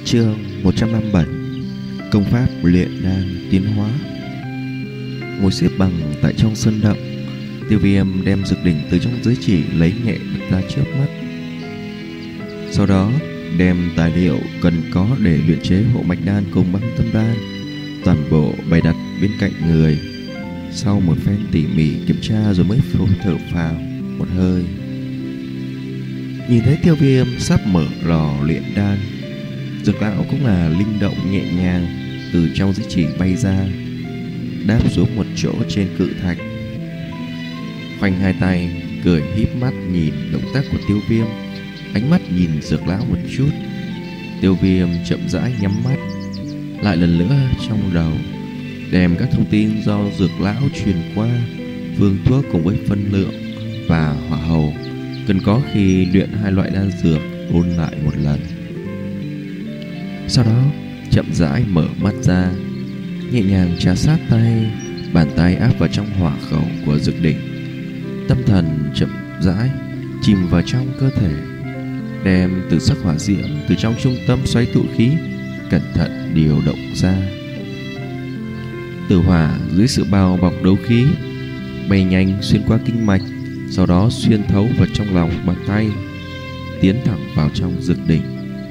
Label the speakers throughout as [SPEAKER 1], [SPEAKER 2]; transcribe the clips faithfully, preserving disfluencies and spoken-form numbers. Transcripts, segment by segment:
[SPEAKER 1] Chương một trăm năm mươi bảy. Công pháp luyện đan tiến hóa. Ngồi xếp bằng tại trong sân động, Tiêu Viêm đem dược đỉnh từ trong giới chỉ lấy nhẹ bật ra trước mắt. Sau đó đem tài liệu cần có để luyện chế hộ mạch đan cùng băng tâm đan toàn bộ bày đặt bên cạnh người. Sau một phen tỉ mỉ kiểm tra rồi mới phun thở phào một hơi. Nhìn thấy Tiêu Viêm sắp mở lò luyện đan, Dược lão cũng là linh động nhẹ nhàng từ trong giới chỉ bay ra, đáp xuống một chỗ trên cự thạch, khoanh hai tay cười híp mắt nhìn động tác của Tiêu Viêm, ánh mắt nhìn Dược lão một chút. Tiêu Viêm chậm rãi nhắm mắt, lại lần nữa trong đầu đem các thông tin do Dược lão truyền qua, phương thuốc cùng với phân lượng và hỏa hầu cần có khi luyện hai loại đan dược ôn lại một lần. Sau đó chậm rãi mở mắt ra, nhẹ nhàng trà sát tay, bàn tay áp vào trong hỏa khẩu của dược đỉnh. Tâm thần chậm rãi chìm vào trong cơ thể, đem từ sắc hỏa diễm từ trong trung tâm xoáy tụ khí cẩn thận điều động ra. Tử hỏa dưới sự bao bọc đấu khí bay nhanh xuyên qua kinh mạch, sau đó xuyên thấu vào trong lòng bàn tay, tiến thẳng vào trong dược đỉnh.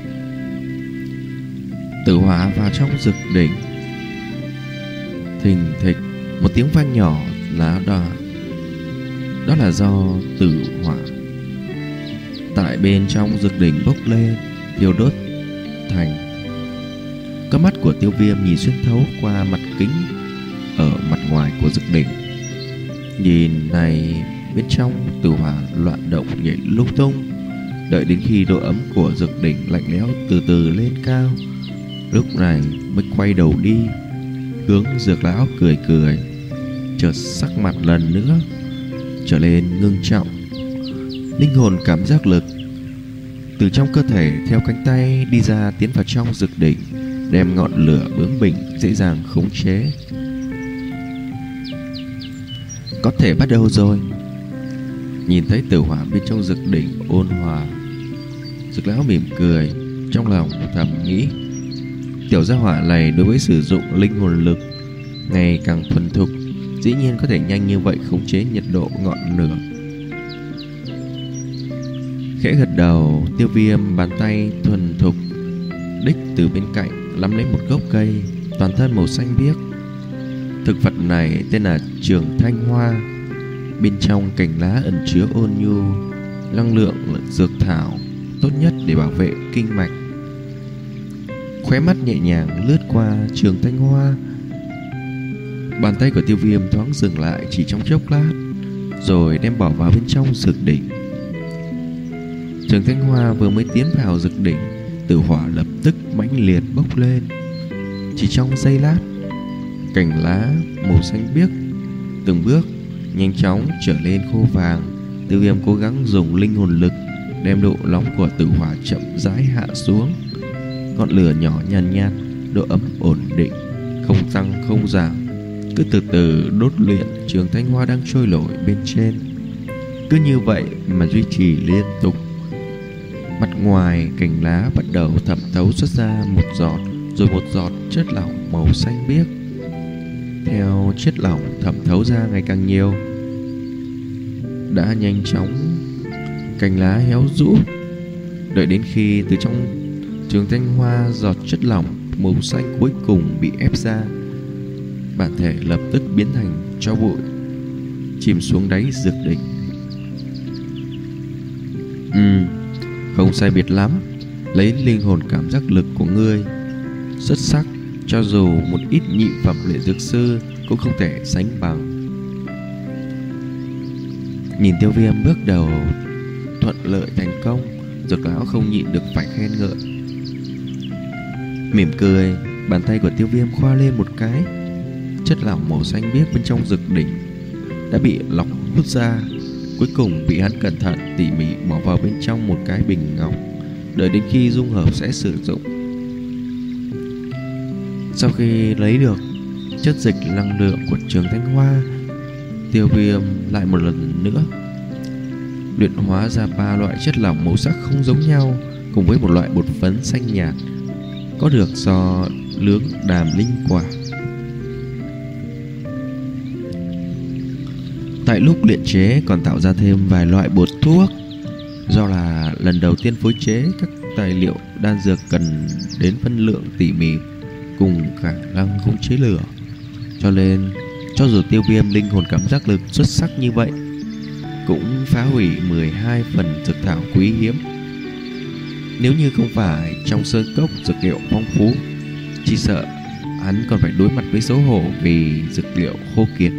[SPEAKER 1] Tử hỏa vào trong dược đỉnh, thình thịch một tiếng vang nhỏ lá đỏ. Đó là do tử hỏa tại bên trong dược đỉnh bốc lên, thiêu đốt thành. Các mắt của Tiêu Viêm nhìn xuyên thấu qua mặt kính ở mặt ngoài của dược đỉnh. Nhìn này, bên trong tử hỏa loạn động nhảy lung tung, đợi đến khi độ ấm của dược đỉnh lạnh lẽo từ từ lên cao, lúc này mới quay đầu đi hướng Dược lão cười cười, chợt sắc mặt lần nữa trở lên ngưng trọng. Linh hồn cảm giác lực từ trong cơ thể theo cánh tay đi ra, tiến vào trong dược đỉnh, đem ngọn lửa bướng bỉnh dễ dàng khống chế. Có thể bắt đầu rồi. Nhìn thấy tử hỏa bên trong dược đỉnh ôn hòa, Dược lão mỉm cười, trong lòng thầm nghĩ, tiểu gia hỏa này đối với sử dụng linh hồn lực ngày càng thuần thục, dĩ nhiên có thể nhanh như vậy khống chế nhiệt độ ngọn lửa. Khẽ gật đầu, Tiêu Viêm bàn tay thuần thục đích từ bên cạnh nắm lấy một gốc cây toàn thân màu xanh biếc. Thực vật này tên là Trường Thanh Hoa, bên trong cành lá ẩn chứa ôn nhu năng lượng dược thảo tốt nhất để bảo vệ kinh mạch. Khóe mắt nhẹ nhàng lướt qua Trường Thanh Hoa, bàn tay của Tiêu Viêm thoáng dừng lại chỉ trong chốc lát, rồi đem bỏ vào bên trong dược đỉnh. Trường Thanh Hoa vừa mới tiến vào dược đỉnh, tử hỏa lập tức mãnh liệt bốc lên. Chỉ trong giây lát, cành lá màu xanh biếc từng bước nhanh chóng trở lên khô vàng. Tiêu Viêm cố gắng dùng linh hồn lực đem độ nóng của tử hỏa chậm rãi hạ xuống. Ngọn lửa nhỏ nhàn nhạt, độ ấm ổn định, không tăng không giảm, cứ từ từ đốt luyện Trường Thanh Hoa đang trôi nổi bên trên. Cứ như vậy mà duy trì liên tục. Mặt ngoài cành lá bắt đầu thẩm thấu xuất ra một giọt rồi một giọt chất lỏng màu xanh biếc. Theo chất lỏng thẩm thấu ra ngày càng nhiều, đã nhanh chóng cành lá héo rũ. Đợi đến khi từ trong Trường Thanh Hoa giọt chất lỏng màu xanh cuối cùng bị ép ra, bản thể lập tức biến thành tro bụi, chìm xuống đáy dược đỉnh. Ừ, không sai biệt lắm. Lấy linh hồn cảm giác lực của ngươi xuất sắc, cho dù một ít nhị phẩm luyện dược sư cũng không thể sánh bằng. Nhìn Tiêu Viêm bước đầu thuận lợi thành công, Dược lão không nhịn được phải khen ngợi. Mỉm cười, bàn tay của Tiêu Viêm khoa lên một cái, chất lỏng màu xanh biếc bên trong dược đỉnh đã bị lọc hút ra, cuối cùng bị hắn cẩn thận tỉ mỉ bỏ vào bên trong một cái bình ngọc, đợi đến khi dung hợp sẽ sử dụng. Sau khi lấy được chất dịch năng lượng của Trường Thanh Hoa, Tiêu Viêm lại một lần nữa luyện hóa ra ba loại chất lỏng màu sắc không giống nhau, cùng với một loại bột phấn xanh nhạt có được do nướng đàm linh quả. Tại lúc luyện chế còn tạo ra thêm vài loại bột thuốc. Do là lần đầu tiên phối chế các tài liệu đan dược cần đến phân lượng tỉ mỉ cùng khả năng khống chế lửa, cho nên cho dù Tiêu Viêm linh hồn cảm giác lực xuất sắc như vậy cũng phá hủy mười hai phần dược thảo quý hiếm. Nếu như không phải trong sơn cốc dược liệu phong phú, chỉ sợ hắn còn phải đối mặt với xấu hổ vì dược liệu khô kiệt.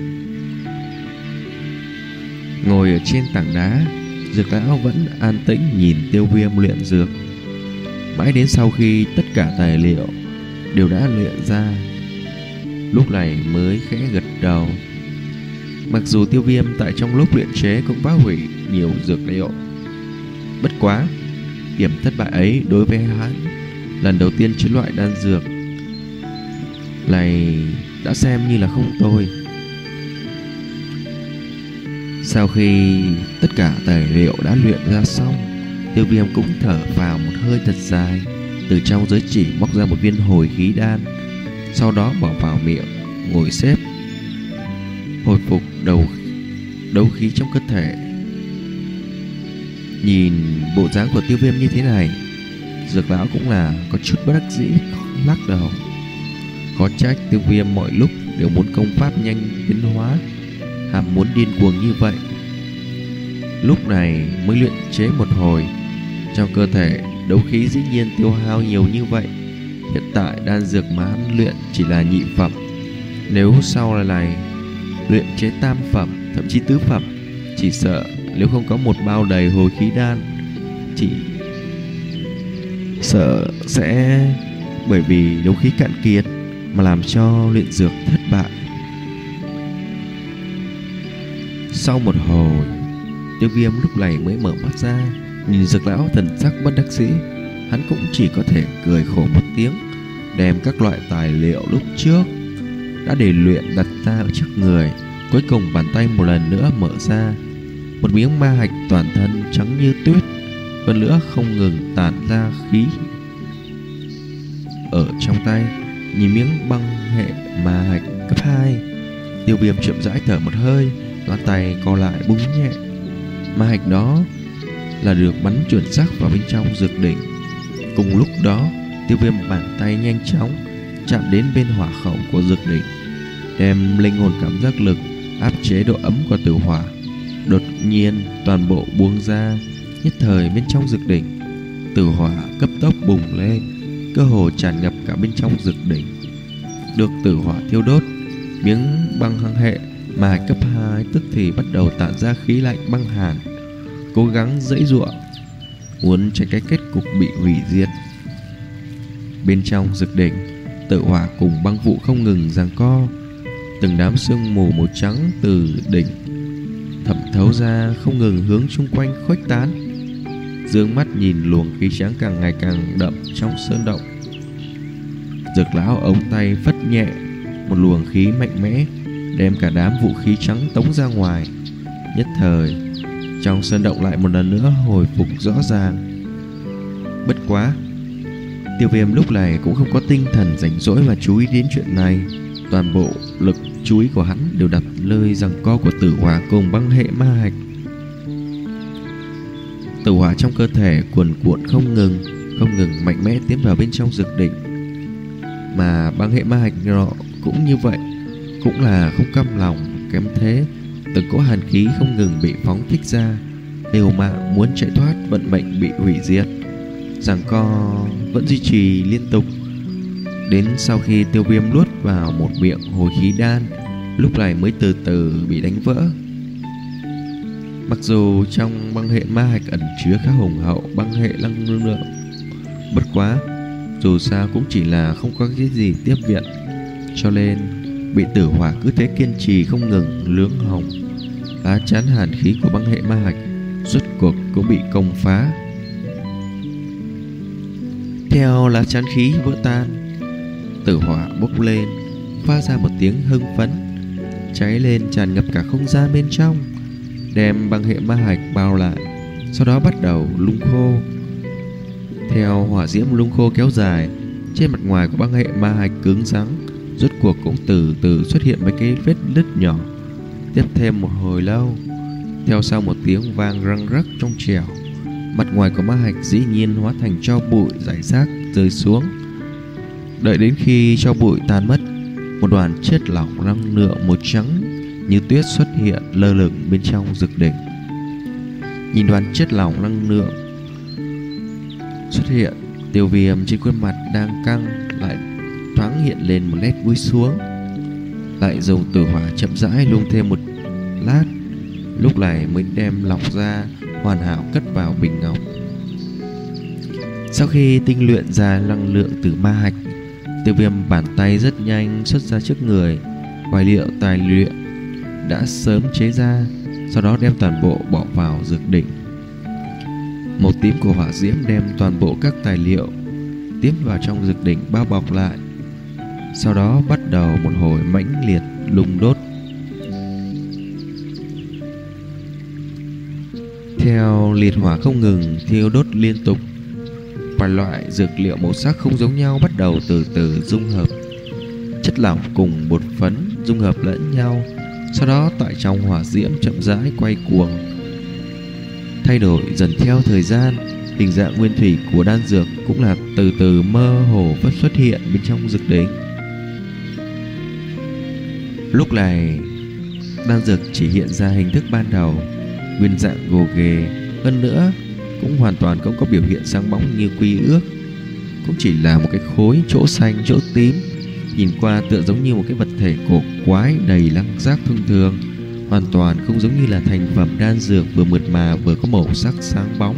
[SPEAKER 1] Ngồi ở trên tảng đá, Dược lão vẫn an tĩnh nhìn Tiêu Viêm luyện dược. Mãi đến sau khi tất cả tài liệu đều đã luyện ra, lúc này mới khẽ gật đầu. Mặc dù Tiêu Viêm tại trong lúc luyện chế cũng phá hủy nhiều dược liệu, bất quá điểm thất bại ấy đối với hắn lần đầu tiên chế loại đan dược này đã xem như là không tồi. Sau khi tất cả tài liệu đã luyện ra xong, Tiêu Viêm cũng thở vào một hơi thật dài, từ trong giới chỉ móc ra một viên hồi khí đan, sau đó bỏ vào miệng, ngồi xếp hồi phục đầu đấu khí trong cơ thể. Nhìn bộ dáng của Tiêu Viêm như thế này, Dược lão cũng là có chút bất đắc dĩ, lắc đầu. Có trách Tiêu Viêm mọi lúc đều muốn công pháp nhanh biến hóa, ham muốn điên cuồng như vậy. Lúc này mới luyện chế một hồi, trong cơ thể đấu khí dĩ nhiên tiêu hao nhiều như vậy. Hiện tại đan dược mà hắn luyện chỉ là nhị phẩm, nếu sau này, này luyện chế tam phẩm, thậm chí tứ phẩm, chỉ sợ nếu không có một bao đầy hồi khí đan, chỉ sợ sẽ bởi vì đấu khí cạn kiệt mà làm cho luyện dược thất bại. Sau một hồi, Tiêu Viêm lúc này mới mở mắt ra, nhìn Dược lão thần sắc bất đắc dĩ. Hắn cũng chỉ có thể cười khổ một tiếng, đem các loại tài liệu lúc trước đã để luyện đặt ra ở trước người. Cuối cùng bàn tay một lần nữa mở ra, một miếng ma hạch toàn thân trắng như tuyết, hơn nữa không ngừng tản ra khí. Ở trong tay nhìn miếng băng hệ ma hạch cấp hai, Tiêu Viêm chậm rãi thở một hơi, ngón tay co lại búng nhẹ. Ma hạch đó là được bắn chuẩn xác vào bên trong dược đỉnh. Cùng lúc đó, Tiêu Viêm bàn tay nhanh chóng chạm đến bên hỏa khẩu của dược đỉnh, đem linh hồn cảm giác lực áp chế độ ấm của tử hỏa. Đột nhiên toàn bộ buông ra, nhất thời bên trong dược đỉnh tử hỏa cấp tốc bùng lên, cơ hồ tràn ngập cả bên trong dược đỉnh. Được tử hỏa thiêu đốt, miếng băng hăng hệ mà cấp hai tức thì bắt đầu tản ra khí lạnh băng hàn, cố gắng giãy giụa muốn tránh cái kết cục bị hủy diệt. Bên trong dược đỉnh, tử hỏa cùng băng vụ không ngừng giằng co, từng đám sương mù màu trắng từ đỉnh thẩm thấu ra, không ngừng hướng chung quanh khuếch tán. Dương mắt nhìn luồng khí trắng càng ngày càng đậm trong sơn động, Dược lão ống tay phất nhẹ, một luồng khí mạnh mẽ đem cả đám vũ khí trắng tống ra ngoài. Nhất thời trong sơn động lại một lần nữa hồi phục rõ ràng. Bất quá Tiêu Viêm lúc này cũng không có tinh thần rảnh rỗi mà chú ý đến chuyện này. Toàn bộ lực chú ý của hắn đều đặt nơi giằng co của tử hỏa cùng băng hệ ma hạch. Tử hỏa trong cơ thể cuồn cuộn không ngừng, không ngừng mạnh mẽ tiến vào bên trong dược đỉnh. Mà băng hệ ma hạch nọ cũng như vậy, cũng là không cam lòng kém thế. Từng cỗ hàn khí không ngừng bị phóng thích ra, liều mạng muốn chạy thoát vận mệnh bị hủy diệt. Giằng co vẫn duy trì liên tục, đến sau khi Tiêu Viêm nuốt vào một miệng hồi khí đan, lúc này mới từ từ bị đánh vỡ. Mặc dù trong băng hệ ma hạch ẩn chứa khá hùng hậu băng hệ năng lượng, bất quá dù sao cũng chỉ là không có cái gì tiếp viện, cho nên bị tử hỏa cứ thế kiên trì không ngừng lướng hồng. Lá chắn hàn khí của băng hệ ma hạch rốt cuộc cũng bị công phá. Theo lá chắn khí vỡ tan, tử hỏa bốc lên, phát ra một tiếng hưng phấn, cháy lên tràn ngập cả không gian bên trong, đem băng hệ ma hạch bao lại, sau đó bắt đầu lung khô. Theo hỏa diễm lung khô kéo dài, Trên mặt ngoài của băng hệ ma hạch cứng rắn rốt cuộc cũng từ từ xuất hiện mấy cái vết nứt nhỏ. Tiếp thêm một hồi lâu, theo sau một tiếng vang răng rắc trong trẻo, mặt ngoài của ma hạch dĩ nhiên hóa thành tro bụi rải rác rơi xuống. Đợi đến khi tro bụi tan mất, một đoàn chất lỏng năng lượng màu trắng như tuyết xuất hiện lơ lửng bên trong dược đỉnh. Nhìn đoàn chất lỏng năng lượng xuất hiện, Tiêu Viêm trên khuôn mặt đang căng lại thoáng hiện lên một nét vui xuống. Lại dùng tử hỏa chậm rãi lung thêm một lát, lúc này mới đem lọc ra hoàn hảo cất vào bình ngọc. Sau khi tinh luyện ra năng lượng từ ma hạch, Tiêu Viêm bàn tay rất nhanh xuất ra trước người tài liệu tài luyện đã sớm chế ra, sau đó đem toàn bộ bỏ vào dược đỉnh. Màu tím của hỏa diễm đem toàn bộ các tài liệu tiếp vào trong dược đỉnh bao bọc lại, sau đó bắt đầu một hồi mãnh liệt lung đốt. Theo liệt hỏa không ngừng thiêu đốt liên tục, vài loại dược liệu màu sắc không giống nhau bắt đầu từ từ dung hợp. Chất lỏng cùng bột phấn dung hợp lẫn nhau, sau đó tại trong hỏa diễm chậm rãi quay cuồng, thay đổi dần theo thời gian. Hình dạng nguyên thủy của đan dược cũng là từ từ mơ hồ phát xuất hiện bên trong dược đỉnh. Lúc này đan dược chỉ hiện ra hình thức ban đầu, nguyên dạng gồ ghề, hơn nữa cũng hoàn toàn không có biểu hiện sáng bóng như quy ước, cũng chỉ là một cái khối chỗ xanh chỗ tím, nhìn qua tựa giống như một cái vật thể cổ quái đầy lăng giác thông thường, hoàn toàn không giống như là thành phẩm đan dược vừa mượt mà vừa có màu sắc sáng bóng.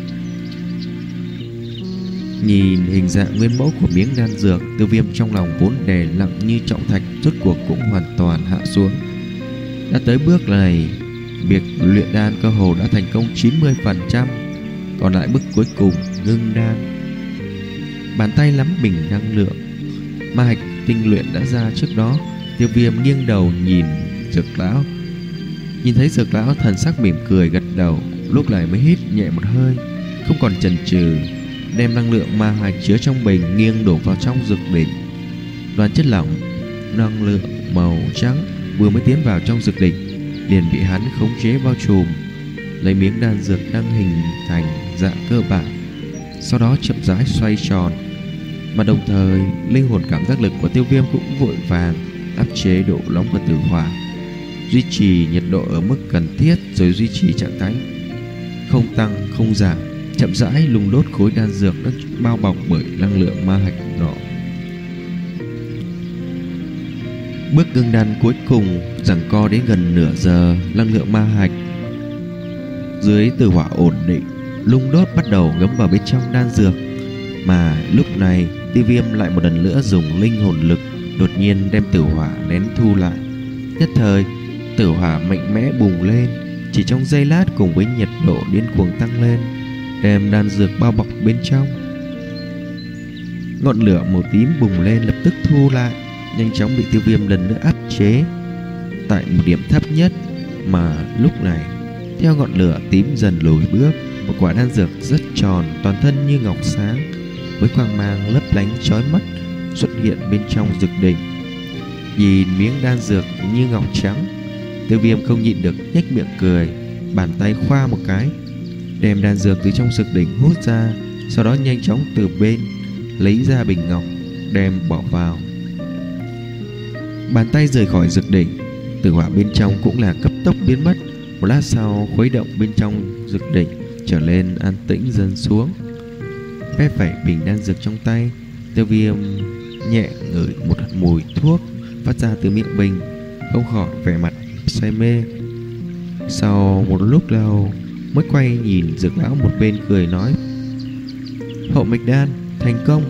[SPEAKER 1] Nhìn hình dạng nguyên mẫu của miếng đan dược, Tiêu Viêm trong lòng vốn đè nặng như trọng thạch rốt cuộc cũng hoàn toàn hạ xuống. Đã tới bước này, việc luyện đan cơ hồ đã thành công chín mươi phần trăm, còn lại bước cuối cùng ngưng đan. Bàn tay nắm bình năng lượng ma hạch tinh luyện đã ra trước đó. Tiêu Viêm nghiêng đầu nhìn Dược lão, nhìn thấy Dược lão thần sắc mỉm cười gật đầu, lúc này mới hít nhẹ một hơi, không còn chần chừ, đem năng lượng ma hạch chứa trong bình nghiêng đổ vào trong dược đỉnh. Đoàn chất lỏng năng lượng màu trắng vừa mới tiến vào trong dược đỉnh liền bị hắn khống chế bao trùm, lấy miếng đan dược đang hình thành dạng cơ bản, sau đó chậm rãi xoay tròn. Mà đồng thời linh hồn cảm giác lực của Tiêu Viêm cũng vội vàng áp chế độ nóng của tử hỏa, duy trì nhiệt độ ở mức cần thiết, rồi duy trì trạng thái không tăng không giảm, chậm rãi lung đốt khối đan dược đang bao bọc bởi năng lượng ma hạch nọ. Bước ngưng đan cuối cùng giằng co đến gần nửa giờ, năng lượng ma hạch dưới tử hỏa ổn định, lung đốt bắt đầu ngấm vào bên trong đan dược. Mà lúc này Tiêu Viêm lại một lần nữa dùng linh hồn lực đột nhiên đem tử hỏa nén thu lại. Nhất thời tử hỏa mạnh mẽ bùng lên, chỉ trong giây lát cùng với nhiệt độ điên cuồng tăng lên, đem đan dược bao bọc bên trong. Ngọn lửa màu tím bùng lên lập tức thu lại, nhanh chóng bị Tiêu Viêm lần nữa áp chế tại một điểm thấp nhất. Mà lúc này theo ngọn lửa tím dần lùi bước, một quả đan dược rất tròn, toàn thân như ngọc sáng, với quang mang lấp lánh chói mắt xuất hiện bên trong dược đỉnh. Nhìn miếng đan dược như ngọc trắng, Tiêu Viêm không nhịn được nhếch miệng cười, bàn tay khoa một cái, đem đan dược từ trong dược đỉnh hút ra, sau đó nhanh chóng từ bên lấy ra bình ngọc đem bỏ vào. Bàn tay rời khỏi dược đỉnh, tử hỏa bên trong cũng là cấp tốc biến mất. Một lát sau, khuấy động bên trong dược đỉnh trở lên an tĩnh dần xuống. Phép phẩy bình đan dược trong tay, Tiêu Viêm nhẹ ngửi một mùi thuốc phát ra từ miệng bình, không khỏi vẻ mặt say mê. Sau một lúc lâu mới quay nhìn Dược lão một bên cười nói: "Hậu mạch đan thành công."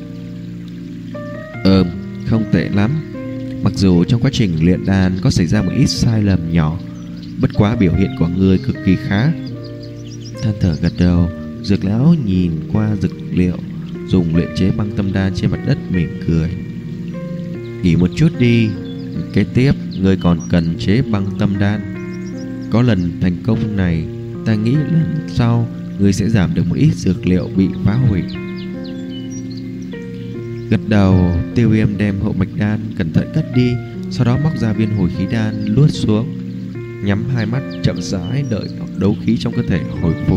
[SPEAKER 1] Ừm, không tệ lắm. Mặc dù trong quá trình luyện đan có xảy ra một ít sai lầm nhỏ, bất quá biểu hiện của người cực kỳ khá. Than thở gật đầu, Dược lão nhìn qua dược liệu dùng luyện chế băng tâm đan trên mặt đất mỉm cười: "Nghỉ một chút đi, kế tiếp ngươi còn cần chế băng tâm đan. Có lần thành công này, ta nghĩ lần sau ngươi sẽ giảm được một ít dược liệu bị phá hủy." Gật đầu, Tiêu Viêm đem hậu mạch đan cẩn thận cất đi, sau đó móc ra viên hồi khí đan luốt xuống, nhắm hai mắt chậm rãi đợi đấu khí trong cơ thể hồi phục.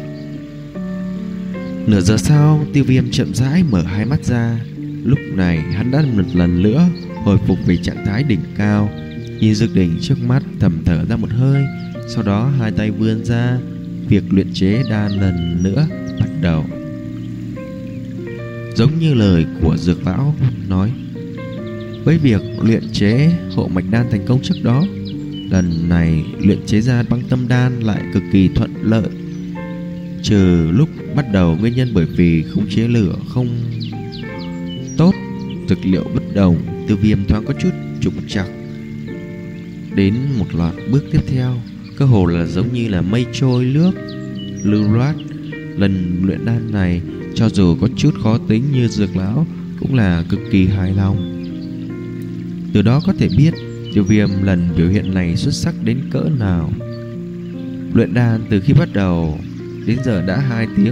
[SPEAKER 1] Nửa giờ sau, Tiêu Viêm chậm rãi mở hai mắt ra. Lúc này hắn đã một lần nữa hồi phục về trạng thái đỉnh cao, nhìn dược đỉnh trước mắt thầm thở ra một hơi, sau đó hai tay vươn ra, việc luyện chế đan lần nữa bắt đầu. Giống như lời của dược lão nói, với việc luyện chế hộ mạch đan thành công trước đó, lần này luyện chế ra băng tâm đan lại cực kỳ thuận lợi. Trừ lúc bắt đầu nguyên nhân bởi vì khống chế lửa không tốt, dược liệu bất đồng, Tiêu Viêm thoáng có chút trục trặc. Đến một loạt bước tiếp theo, cơ hồ là giống như là mây trôi nước lưu loát. Lần luyện đan này, cho dù có chút khó tính như dược lão cũng là cực kỳ hài lòng. Từ đó có thể biết Tiêu Viêm lần biểu hiện này xuất sắc đến cỡ nào. Luyện đan từ khi bắt đầu đến giờ đã hai tiếng.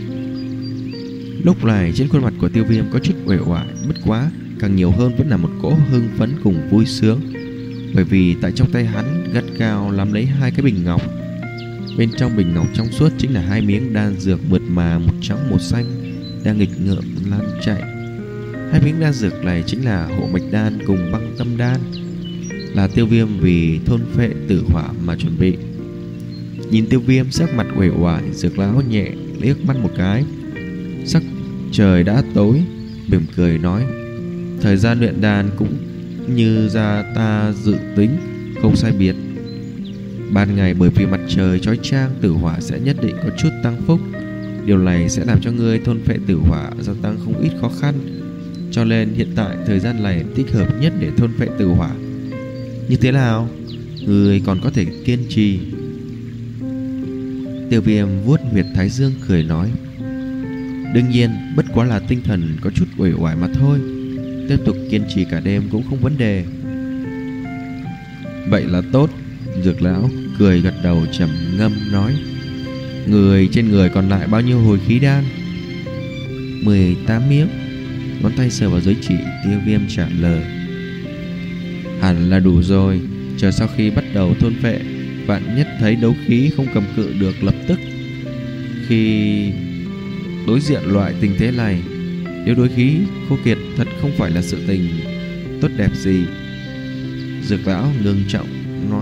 [SPEAKER 1] Lúc này trên khuôn mặt của Tiêu Viêm có chút uể oải, bất quá càng nhiều hơn vẫn là một cỗ hưng phấn cùng vui sướng, bởi vì tại trong tay hắn gắt gao nắm lấy hai cái bình ngọc. Bên trong bình ngọc trong suốt chính là hai miếng đan dược mượt mà, một trắng một xanh, đang nghịch ngợm lan chạy. Hai miếng đan dược này chính là hộ mạch đan cùng băng tâm đan, là Tiêu Viêm vì thôn phệ tử hỏa mà chuẩn bị. Nhìn Tiêu Viêm sắc mặt uể oải, dược lão nhẹ liếc mắt một cái. Sắc trời đã tối, mỉm cười nói, thời gian luyện đan cũng như ra ta dự tính, không sai biệt. Ban ngày bởi vì mặt trời chói chang, tử hỏa sẽ nhất định có chút tăng phúc. Điều này sẽ làm cho ngươi thôn phệ tử hỏa gia tăng không ít khó khăn, cho nên hiện tại thời gian này thích hợp nhất để thôn phệ tử hỏa. Như thế nào, ngươi còn có thể kiên trì? Tiêu Viêm vuốt huyệt thái dương cười nói, đương nhiên, bất quá là tinh thần có chút uể oải mà thôi, tiếp tục kiên trì cả đêm cũng không vấn đề. Vậy là tốt. Dược lão cười gật đầu trầm ngâm nói, người trên người còn lại bao nhiêu hồi khí đan? Mười tám miếng. Ngón tay sờ vào giới chỉ, Tiêu Viêm trả lời, hẳn là đủ rồi. Chờ sau khi bắt đầu thôn phệ, vạn nhất thấy đấu khí không cầm cự được, lập tức khi đối diện loại tình thế này, nếu đối khí khô kiệt thật không phải là sự tình tốt đẹp gì. Dược lão ngưng trọng nói.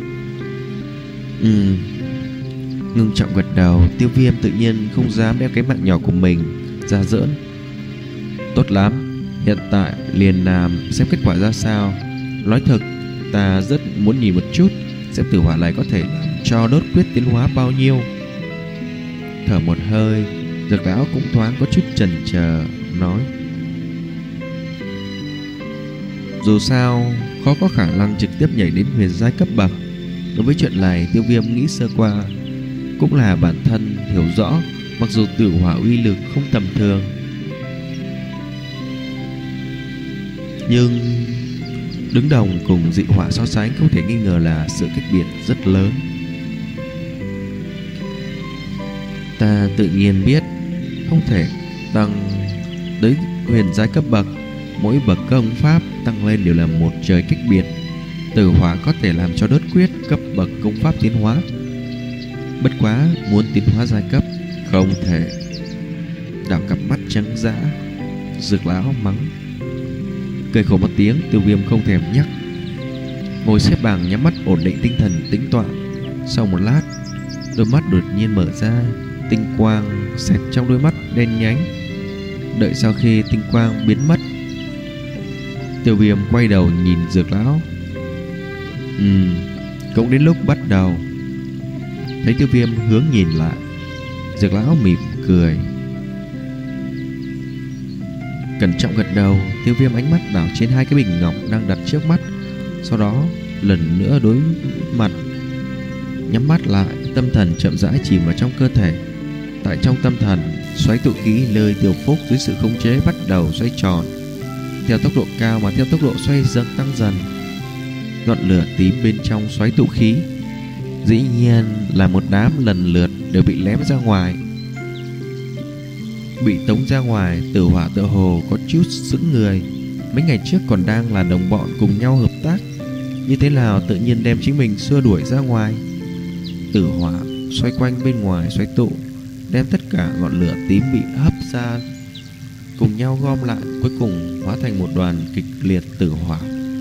[SPEAKER 1] Ừ. Ngưng trọng gật đầu. Tiêu Viêm tự nhiên không dám đem cái mạng nhỏ của mình ra giỡn. Tốt lắm, hiện tại liền làm xem kết quả ra sao. Nói thật, ta rất muốn nhìn một chút xem tử hỏa này có thể làm cho đốt quyết tiến hóa bao nhiêu. Thở một hơi, dược lão cũng thoáng có chút chần chờ nói, dù sao khó có khả năng trực tiếp nhảy đến huyền giai cấp bậc. Đối với chuyện này, Tiêu Viêm nghĩ sơ qua, cũng là bản thân hiểu rõ, mặc dù tử hỏa uy lực không tầm thường, nhưng đứng đồng cùng dị hỏa so sánh không thể nghi ngờ là sự cách biệt rất lớn. Ta tự nhiên biết không thể tăng đến huyền giai cấp bậc, mỗi bậc công pháp tăng lên đều là một trời cách biệt. Tử hỏa có thể làm cho đốt quyết cấp bậc công pháp tiến hóa, bất quá muốn tiến hóa giai cấp không thể. Đảo cặp mắt trắng dã, dược lão mắng. Cười khổ một tiếng, Tiêu Viêm không thèm nhắc, ngồi xếp bằng nhắm mắt ổn định tinh thần tĩnh tọa. Sau một lát, đôi mắt đột nhiên mở ra, tinh quang xẹt trong đôi mắt đen nhánh. Đợi sau khi tinh quang biến mất, Tiêu Viêm quay đầu nhìn dược lão. Ừ, cũng đến lúc bắt đầu. Thấy Tiêu Viêm hướng nhìn lại, dược lão mỉm cười, cẩn trọng gật đầu. Tiêu Viêm ánh mắt đảo trên hai cái bình ngọc đang đặt trước mắt, sau đó lần nữa đối mặt, nhắm mắt lại, tâm thần chậm rãi chìm vào trong cơ thể. Tại trong tâm thần, xoáy tụ khí nơi Tiểu Phúc dưới sự khống chế bắt đầu xoay tròn, theo tốc độ cao mà theo tốc độ xoay dần tăng dần. Ngọn lửa tím bên trong xoáy tụ khí dĩ nhiên là một đám lần lượt đều bị lém ra ngoài. bị tống ra ngoài, Tử Hỏa tựa hồ có chút sững người. Mấy ngày trước còn đang là đồng bọn cùng nhau hợp tác, như thế nào tự nhiên đem chính mình xua đuổi ra ngoài. Tử Hỏa xoay quanh bên ngoài xoay tụ, đem tất cả ngọn lửa tím bị hấp ra cùng nhau gom lại, cuối cùng hóa thành một đoàn kịch liệt tử hỏa.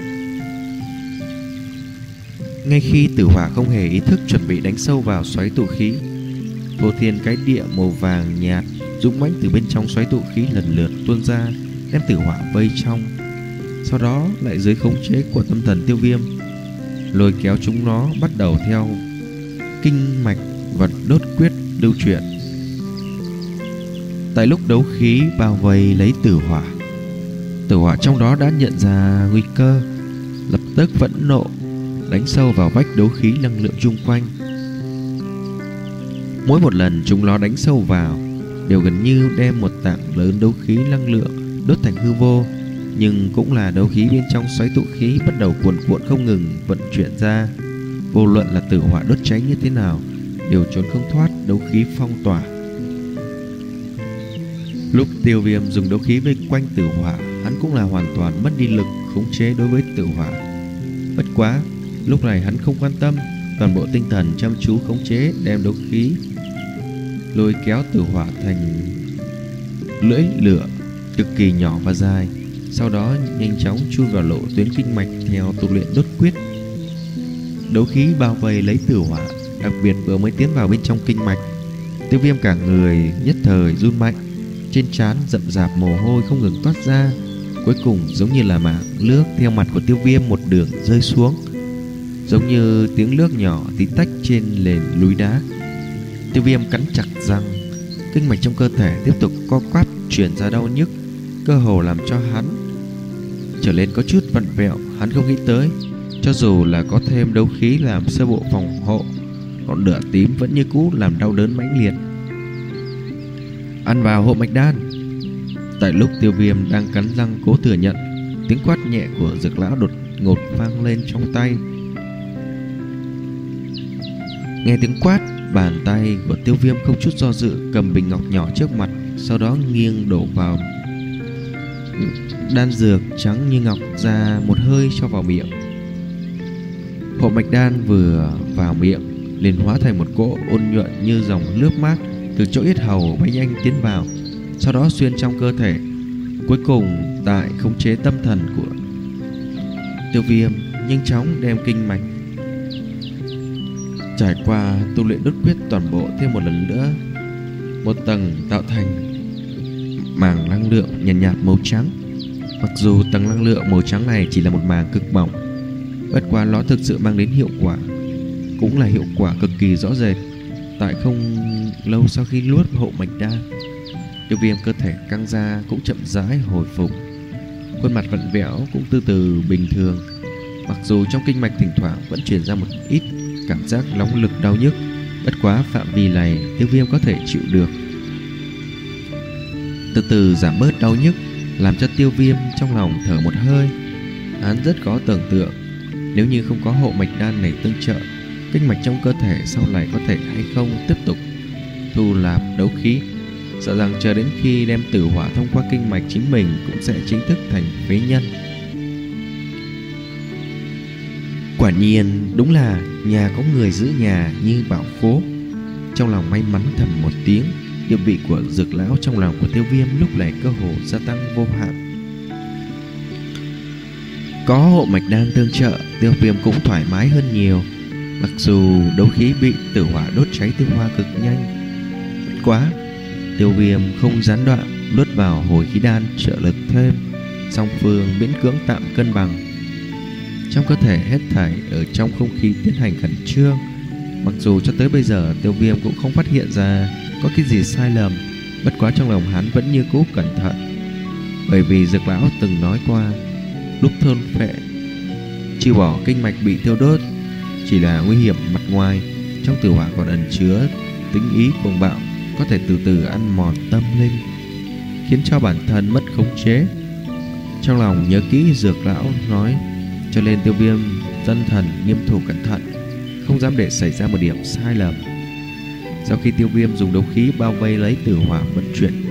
[SPEAKER 1] Ngay khi Tử Hỏa không hề ý thức chuẩn bị đánh sâu vào xoáy tụ khí, Vô Thiên cái địa màu vàng nhạt dũng mãnh từ bên trong xoáy tụ khí lần lượt tuôn ra, đem Tử Hỏa vây trong. Sau đó lại dưới khống chế của tâm thần Tiêu Viêm, lôi kéo chúng nó bắt đầu theo kinh mạch và đốt quyết lưu chuyển. Tại lúc đấu khí bao vây lấy Tử Hỏa, Tử Hỏa trong đó đã nhận ra nguy cơ, lập tức phẫn nộ đánh sâu vào vách đấu khí năng lượng chung quanh. Mỗi một lần chúng nó đánh sâu vào đều gần như đem một tảng lớn đấu khí năng lượng đốt thành hư vô, nhưng cũng là đấu khí bên trong xoáy tụ khí bắt đầu cuồn cuộn không ngừng vận chuyển ra. Vô luận là Tử Hỏa đốt cháy như thế nào, đều trốn không thoát đấu khí phong tỏa. Lúc Tiêu Viêm dùng đấu khí vây quanh Tử Hỏa, hắn cũng là hoàn toàn mất đi lực khống chế đối với Tử Hỏa. Bất quá, lúc này hắn không quan tâm, toàn bộ tinh thần chăm chú khống chế đem đấu khí lôi kéo Tử Hỏa thành lưỡi lửa cực kỳ nhỏ và dài, sau đó nhanh chóng chui vào lỗ tuyến kinh mạch theo tu luyện đốt quyết. Đấu khí bao vây lấy Tử Hỏa, đặc biệt vừa mới tiến vào bên trong kinh mạch, Tiêu Viêm cả người nhất thời run mạnh, trên trán rậm rạp mồ hôi không ngừng toát ra, cuối cùng giống như là mảng nước theo mặt của Tiêu Viêm một đường rơi xuống, giống như tiếng nước nhỏ tí tách trên nền núi đá. Tiêu Viêm cắn chặt răng, kinh mạch trong cơ thể tiếp tục co quắp truyền ra đau nhức, cơ hồ làm cho hắn trở lên có chút vặn vẹo. Hắn không nghĩ tới, cho dù là có thêm đấu khí làm sơ bộ phòng hộ, ngọn lửa tím vẫn như cũ làm đau đớn mãnh liệt. Ăn vào hộ mạch đan. Tại lúc Tiêu Viêm đang cắn răng cố thừa nhận, tiếng quát nhẹ của Dược lão đột ngột vang lên trong tay. Nghe tiếng quát, bàn tay của Tiêu Viêm không chút do dự cầm bình ngọc nhỏ trước mặt, sau đó nghiêng đổ vào đan dược trắng như ngọc ra một hơi cho vào miệng. Hộ mạch đan vừa vào miệng liền hóa thành một cỗ ôn nhuận như dòng nước mát từ chỗ yết hầu bay nhanh tiến vào, sau đó xuyên trong cơ thể, cuối cùng tại khống chế tâm thần của Tiêu Viêm nhanh chóng đem kinh mạch trải qua tu luyện đốt quyết toàn bộ thêm một lần nữa, một tầng tạo thành màng năng lượng nhàn nhạt, nhạt màu trắng. Mặc dù tầng năng lượng màu trắng này chỉ là một màng cực mỏng, bất quá nó thực sự mang đến hiệu quả, cũng là hiệu quả cực kỳ rõ rệt. Tại không lâu sau khi nuốt hộ mạch đan, Tiêu Viêm cơ thể căng ra cũng chậm rãi hồi phục, khuôn mặt vặn vẹo cũng từ từ bình thường. Mặc dù trong kinh mạch thỉnh thoảng vẫn truyền ra một ít cảm giác nóng lực đau nhức, bất quá phạm vi này Tiêu Viêm có thể chịu được, từ từ giảm bớt đau nhức, làm cho Tiêu Viêm trong lòng thở một hơi. Hắn rất có tưởng tượng, nếu như không có hộ mạch đan này tương trợ, kinh mạch trong cơ thể sau này có thể hay không tiếp tục thu nạp đấu khí, sợ rằng chờ đến khi đem Tử Hỏa thông qua kinh mạch, chính mình cũng sẽ chính thức thành phế nhân. Quả nhiên đúng là nhà có người giữ nhà như bảo khố. Trong lòng may mắn thầm một tiếng, địa vị của Dược lão trong lòng của Tiêu Viêm lúc này cơ hồ gia tăng vô hạn. Có hộ mạch đan tương trợ, Tiêu Viêm cũng thoải mái hơn nhiều. Mặc dù đấu khí bị Tử Hỏa đốt cháy tiêu hoa cực nhanh, bất quá Tiêu Viêm không gián đoạn nuốt vào hồi khí đan trợ lực thêm, song phương miễn cưỡng tạm cân bằng. Trong cơ thể hết thảy ở trong không khí tiến hành khẩn trương. Mặc dù cho tới bây giờ Tiêu Viêm cũng không phát hiện ra có cái gì sai lầm, bất quá trong lòng hắn vẫn như cũ cẩn thận, bởi vì Dược lão từng nói qua, lúc thôn phệ trừ bỏ kinh mạch bị thiêu đốt chỉ là nguy hiểm mặt ngoài, trong Tử Hỏa còn ẩn chứa tính ý cuồng bạo, có thể từ từ ăn mòn tâm linh, khiến cho bản thân mất khống chế. Trong lòng nhớ kỹ Dược lão nói, cho nên Tiêu Viêm dân thần nghiêm thủ cẩn thận, không dám để xảy ra một điểm sai lầm. Sau khi Tiêu Viêm dùng đấu khí bao vây lấy Tử Hỏa vận chuyển một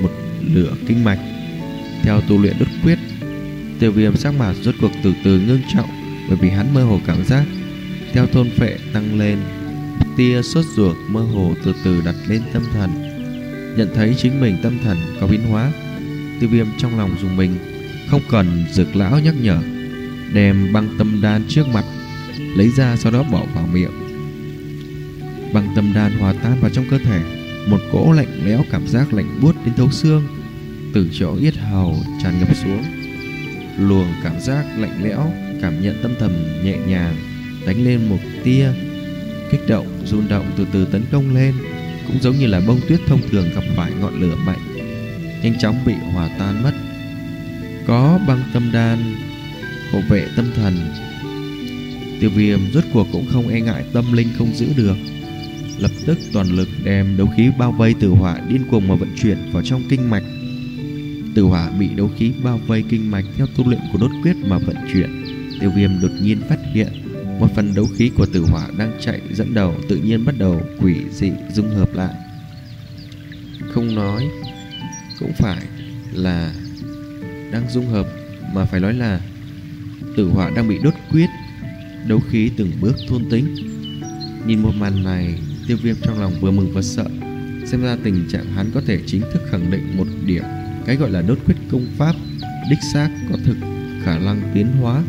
[SPEAKER 1] lửa kinh mạch. Theo tu luyện đốt quyết, Tiêu Viêm sắc mặt rốt cuộc từ từ ngưng trọng, bởi vì hắn mơ hồ cảm giác theo thôn phệ tăng lên, tia sốt ruột mơ hồ từ từ đặt lên tâm thần. Nhận thấy chính mình tâm thần có biến hóa, Tiêu Viêm trong lòng dùng mình, không cần Dược lão nhắc nhở, đem băng tâm đan trước mặt lấy ra, sau đó bỏ vào miệng. Băng tâm đan hòa tan vào trong cơ thể, một cỗ lạnh lẽo cảm giác lạnh buốt đến thấu xương từ chỗ yết hầu tràn ngập xuống. Luồng cảm giác lạnh lẽo cảm nhận tâm thầm nhẹ nhàng đánh lên một tia kích động, rung động từ từ tấn công lên, cũng giống như là bông tuyết thông thường gặp phải ngọn lửa mạnh, nhanh chóng bị hòa tan mất. Có băng tâm đan hộ vệ tâm thần, Tiêu Viêm rốt cuộc cũng không e ngại tâm linh không giữ được, lập tức toàn lực đem đấu khí bao vây tử hỏa điên cuồng mà vận chuyển vào trong kinh mạch. Tử hỏa bị đấu khí bao vây kinh mạch theo tu luyện của đốt quyết mà vận chuyển. Tiêu Viêm đột nhiên phát hiện một phần đấu khí của tử hỏa đang chạy dẫn đầu tự nhiên bắt đầu quỷ dị dung hợp lại. Không nói cũng phải là đang dung hợp, mà phải nói là tử hỏa đang bị đốt quyết đấu khí từng bước thôn tính. Nhìn một màn này, Tiêu Viêm trong lòng vừa mừng vừa sợ. Xem ra tình trạng hắn có thể chính thức khẳng định một điểm, cái gọi là đốt quyết công pháp đích xác có thực khả năng tiến hóa.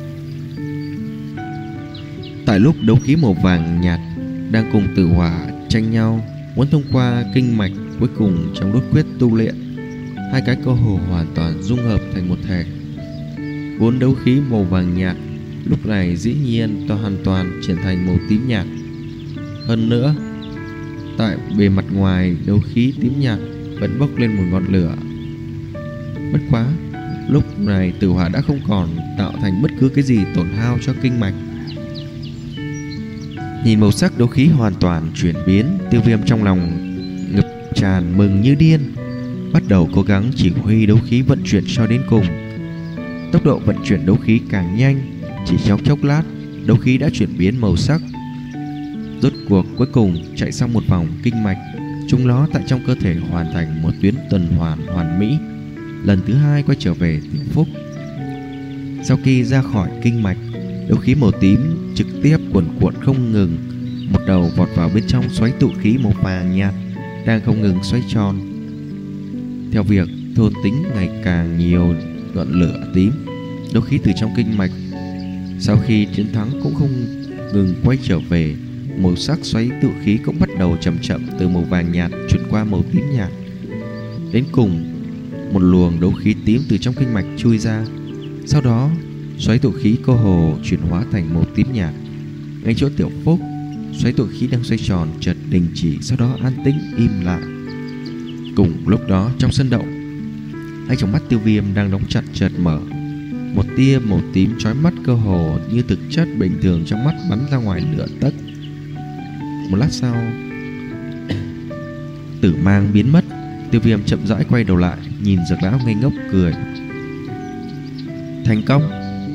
[SPEAKER 1] Tại lúc đấu khí màu vàng nhạt đang cùng tử hỏa tranh nhau muốn thông qua kinh mạch cuối cùng trong đốt quyết tu luyện, hai cái cơ hồ hoàn toàn dung hợp thành một thể. Vốn đấu khí màu vàng nhạt lúc này dĩ nhiên to hoàn toàn chuyển thành màu tím nhạt. Hơn nữa, tại bề mặt ngoài đấu khí tím nhạt vẫn bốc lên một ngọn lửa. Bất quá, lúc này tử hỏa đã không còn tạo thành bất cứ cái gì tổn hao cho kinh mạch. Nhìn màu sắc đấu khí hoàn toàn chuyển biến, Tiêu Viêm trong lòng ngập tràn mừng như điên, bắt đầu cố gắng chỉ huy đấu khí vận chuyển cho đến cùng. Tốc độ vận chuyển đấu khí càng nhanh, chỉ trong chốc lát, đấu khí đã chuyển biến màu sắc. Rốt cuộc cuối cùng chạy xong một vòng kinh mạch, chúng nó tại trong cơ thể hoàn thành một tuyến tuần hoàn hoàn mỹ. Lần thứ hai quay trở về Tiểu Phúc. Sau khi ra khỏi kinh mạch, đấu khí màu tím trực tiếp cuồn cuộn không ngừng, một đầu vọt vào bên trong xoáy tụ khí màu vàng nhạt đang không ngừng xoay tròn. Theo việc thôn tính ngày càng nhiều ngọn lửa tím, đấu khí từ trong kinh mạch sau khi chiến thắng cũng không ngừng quay trở về. Màu sắc xoáy tụ khí cũng bắt đầu chậm chậm từ màu vàng nhạt chuyển qua màu tím nhạt. Đến cùng, một luồng đấu khí tím từ trong kinh mạch chui ra. Sau đó, xoáy tụ khí cơ hồ chuyển hóa thành màu tím nhạt. Ngay chỗ Tiểu Phúc, xoáy tụ khí đang xoay tròn chợt đình chỉ, sau đó an tĩnh im lặng. Cùng lúc đó, trong sân động, hai tròng mắt Tiêu Viêm đang đóng chặt chợt mở. Một tia màu tím chói mắt cơ hồ như thực chất bình thường trong mắt bắn ra ngoài nửa tấc. Một lát sau, tử mang biến mất. Tiêu Viêm chậm rãi quay đầu lại, nhìn Dược lão ngây ngốc cười. Thành công.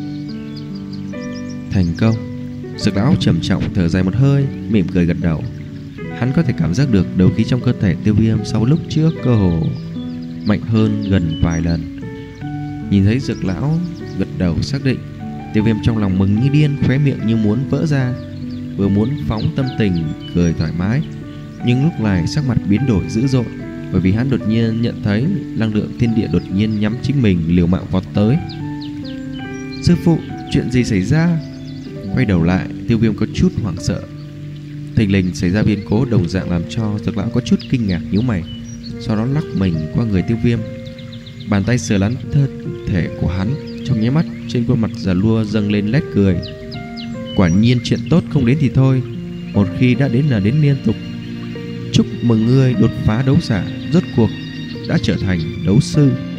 [SPEAKER 1] Thành công. Dược lão trầm trọng thở dài một hơi, mỉm cười gật đầu. Hắn có thể cảm giác được đấu khí trong cơ thể Tiêu Viêm sau lúc trước cơ hồ mạnh hơn gần vài lần. Nhìn thấy Dược lão gật đầu xác định, Tiêu Viêm trong lòng mừng như điên, khóe miệng như muốn vỡ ra, vừa muốn phóng tâm tình cười thoải mái, nhưng lúc này sắc mặt biến đổi dữ dội, bởi vì hắn đột nhiên nhận thấy năng lượng thiên địa đột nhiên nhắm chính mình liều mạng vọt tới. Sư phụ, chuyện gì xảy ra? Quay đầu lại, Tiêu Viêm có chút hoảng sợ. Thình lình xảy ra biến cố đồng dạng làm cho Dược lão có chút kinh ngạc nhíu mày, sau đó lắc mình qua người Tiêu Viêm, bàn tay sờ lắn thân thể của hắn. Trong nháy mắt, trên khuôn mặt già lua dâng lên nét cười. Quả nhiên chuyện tốt không đến thì thôi, một khi đã đến là đến liên tục. Chúc mừng ngươi đột phá đấu giả, rốt cuộc đã trở thành đấu sư.